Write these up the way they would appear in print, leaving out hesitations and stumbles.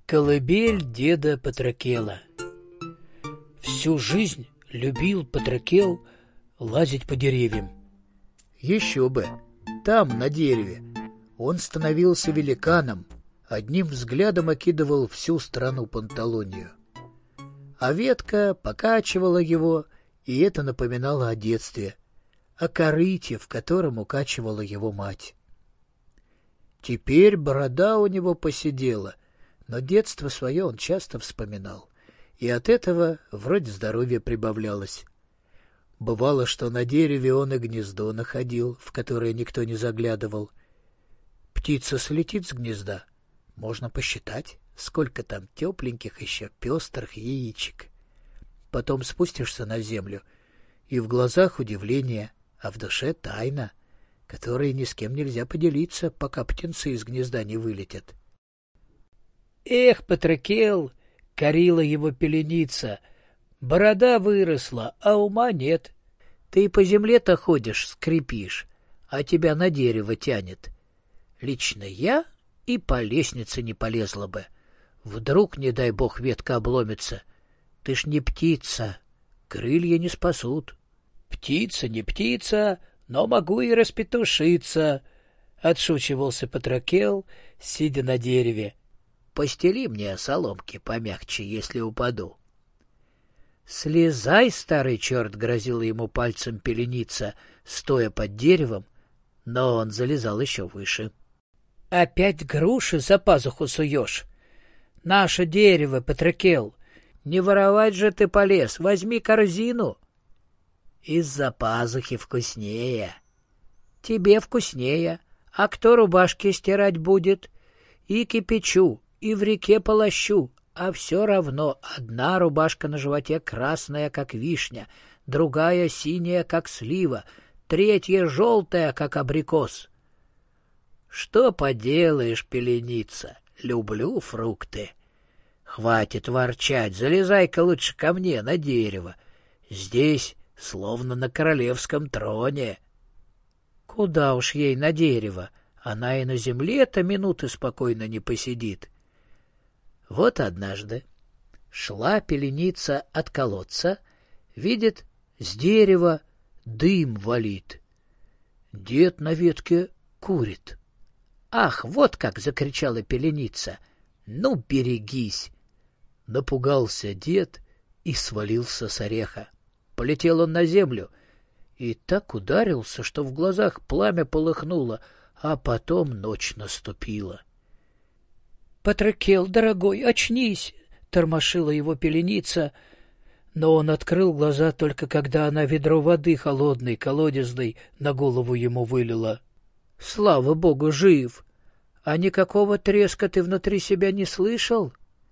Колыбель деда Патрокела. Всю жизнь любил Патрокел лазить по деревьям. Еще бы, там, на дереве, он становился великаном, одним взглядом окидывал всю страну Панталонию. А ветка покачивала его, и это напоминало о детстве, о корыте, в котором укачивала его мать. Теперь борода у него поседела, но детство свое он часто вспоминал, и от этого вроде здоровья прибавлялось. Бывало, что на дереве он и гнездо находил, в которое никто не заглядывал. Птица слетит с гнезда, можно посчитать, сколько там тепленьких еще пестрых яичек. Потом спустишься на землю, и в глазах удивление, а в душе тайна, которой ни с кем нельзя поделиться, пока птенцы из гнезда не вылетят. Эх, Патрокел, корила его пеленица, борода выросла, а ума нет. Ты по земле-то ходишь, скрипишь, а тебя на дерево тянет. Лично я и по лестнице не полезла бы. Вдруг, не дай бог, ветка обломится. Ты ж не птица, крылья не спасут. Птица не птица, но могу и распетушиться, — отшучивался Патрокел, сидя на дереве. Постели мне соломки помягче, если упаду. — Слезай, старый черт! — грозила ему пальцем пеленица, стоя под деревом, но он залезал еще выше. — Опять груши за пазуху суешь? Наше дерево, Патрокел! Не воровать же ты полез, возьми корзину. — Из-за пазухи вкуснее. — Тебе вкуснее, а кто рубашки стирать будет? И кипячу, и в реке полощу, а все равно одна рубашка на животе красная, как вишня, другая синяя, как слива, третья желтая, как абрикос. Что поделаешь, пеленица, люблю фрукты. Хватит ворчать, залезай-ка лучше ко мне на дерево. Здесь словно на королевском троне. Куда уж ей на дерево, она и на земле-то минуты спокойно не посидит. Вот однажды шла пеленица от колодца, видит, с дерева дым валит. Дед на ветке курит. «Ах, вот как!» — закричала пеленица. «Ну, берегись!» Напугался дед и свалился с ореха. Полетел он на землю и так ударился, что в глазах пламя полыхнуло, а потом ночь наступила. «Патрокел, дорогой, очнись!» — тормошила его пеленица, но он открыл глаза только когда она ведро воды холодной, колодезной, на голову ему вылила. «Слава богу, жив! А никакого треска ты внутри себя не слышал?»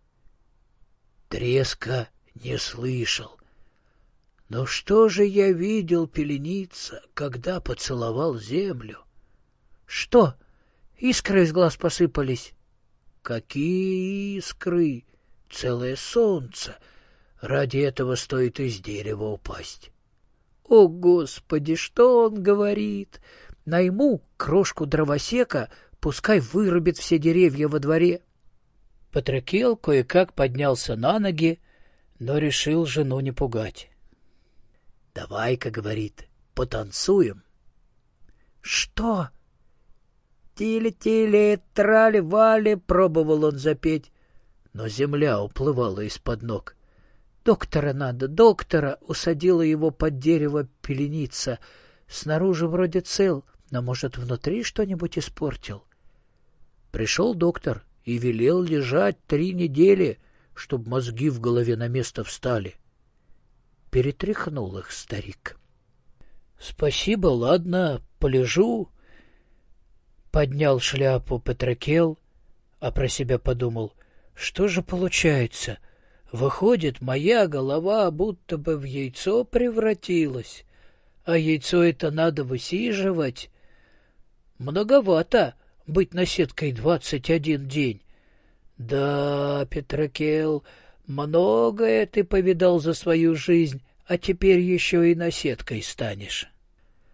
«Треска не слышал. Но что же я видел, пеленица, когда поцеловал землю?» «Что? Искры из глаз посыпались?» «Какие искры! Целое солнце! Ради этого стоит из дерева упасть». «О, Господи, что он говорит? Найму крошку дровосека, пускай вырубит все деревья во дворе». Патрокел кое-как поднялся на ноги, но решил жену не пугать. «Давай-ка, — говорит, — потанцуем». «Что?» «Тили-тили, трали-вали», — пробовал он запеть, но земля уплывала из-под ног. «Доктора надо, доктора!» — усадила его под дерево пеленица. «Снаружи вроде цел, но, может, внутри что-нибудь испортил?» Пришел доктор и велел лежать 3 недели, чтоб мозги в голове на место встали. Перетряхнул их старик. «Спасибо, ладно, полежу». Поднял шляпу Патрокел, а про себя подумал, что же получается? Выходит, моя голова будто бы в яйцо превратилась, а яйцо это надо высиживать. Многовато быть наседкой 21 день. Да, Патрокел, многое ты повидал за свою жизнь, а теперь еще и наседкой станешь.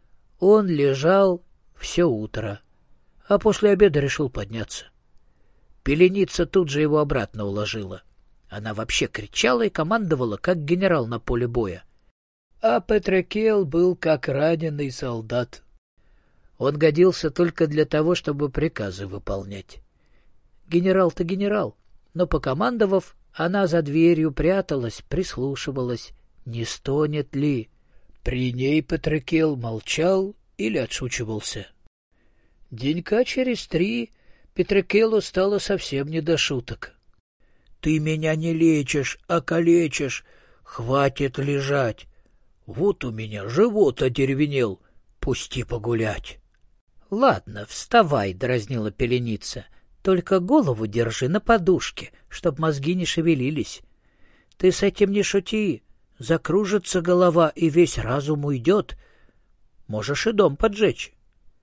Он лежал все утро, а после обеда решил подняться. Пеленица тут же его обратно уложила. Она вообще кричала и командовала, как генерал на поле боя. А Петракел был как раненый солдат. Он годился только для того, чтобы приказы выполнять. Генерал-то генерал, но, покомандовав, она за дверью пряталась, прислушивалась, не стонет ли. При ней Петракел молчал или отшучивался. Денька через 3 Петракелу стало совсем не до шуток. — Ты меня не лечишь, а калечишь. Хватит лежать. Вот у меня живот одеревенел. Пусти погулять. — Ладно, вставай, — дразнила Пеленица. — Только голову держи на подушке, чтоб мозги не шевелились. Ты с этим не шути. Закружится голова, и весь разум уйдет. Можешь и дом поджечь.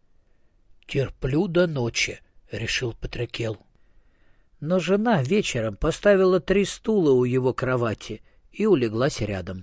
— Терплю до ночи, — решил Петракел. Но жена вечером поставила 3 стула у его кровати и улеглась рядом.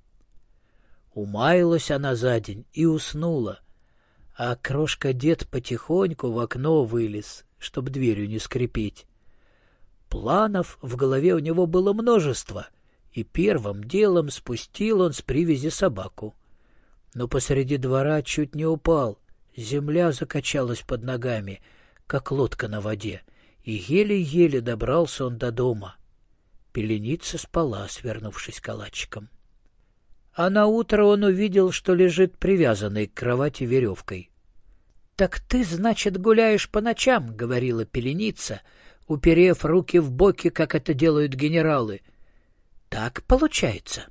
Умаялась она за день и уснула, а крошка-дед потихоньку в окно вылез, чтоб дверью не скрипеть. Планов в голове у него было множество, и первым делом спустил он с привязи собаку. Но посреди двора чуть не упал, земля закачалась под ногами, как лодка на воде, и еле-еле добрался он до дома. Пеленица спала, свернувшись калачиком. А наутро он увидел, что лежит привязанный к кровати веревкой. — Так ты, значит, гуляешь по ночам, — говорила Пеленица, уперев руки в боки, как это делают генералы. — Так получается.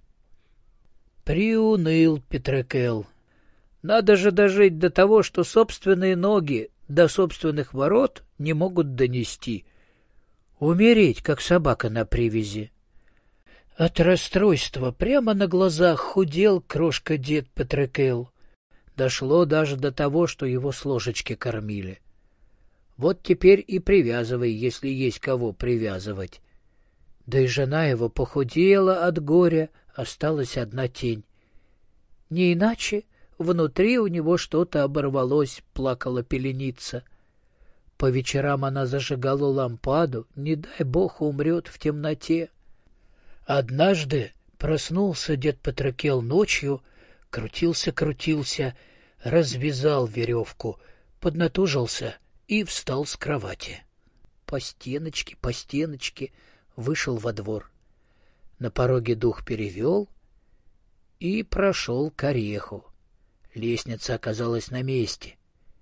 Приуныл Петракел. Надо же дожить до того, что собственные ноги до собственных ворот не могут донести. Умереть, как собака на привязи. От расстройства прямо на глазах худел крошка-дед Петракел. Дошло даже до того, что его с ложечки кормили. Вот теперь и привязывай, если есть кого привязывать. Да и жена его похудела от горя, осталась одна тень. Не иначе внутри у него что-то оборвалось, плакала Пеленица. По вечерам она зажигала лампаду, не дай бог умрет в темноте. Однажды проснулся дед Петракел ночью, крутился, развязал веревку, поднатужился и встал с кровати. По стеночке вышел во двор. На пороге дух перевел и прошел к ореху. Лестница оказалась на месте.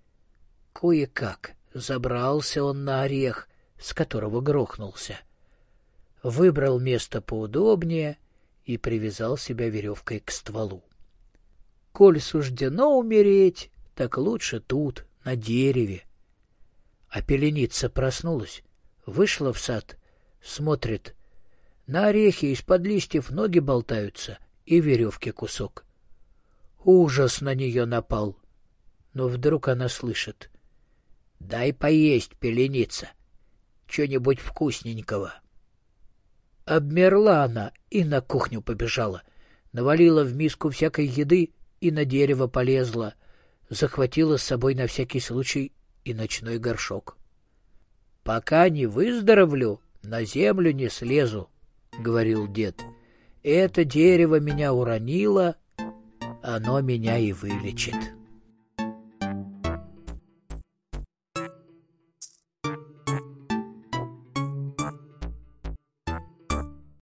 Кое-как забрался он на орех, с которого грохнулся. Выбрал место поудобнее и привязал себя веревкой к стволу. Коль суждено умереть, так лучше тут, на дереве. А Пеленица проснулась, вышла в сад, смотрит. На орехе из-под листьев ноги болтаются и веревки кусок. Ужас на нее напал. Но вдруг она слышит: — Дай поесть, Пеленица, что-нибудь вкусненького. Обмерла она и на кухню побежала, навалила в миску всякой еды и на дерево полезла, захватила с собой на всякий случай и ночной горшок. — Пока не выздоровлю, на землю не слезу, — говорил дед. — Это дерево меня уронило, оно меня и вылечит.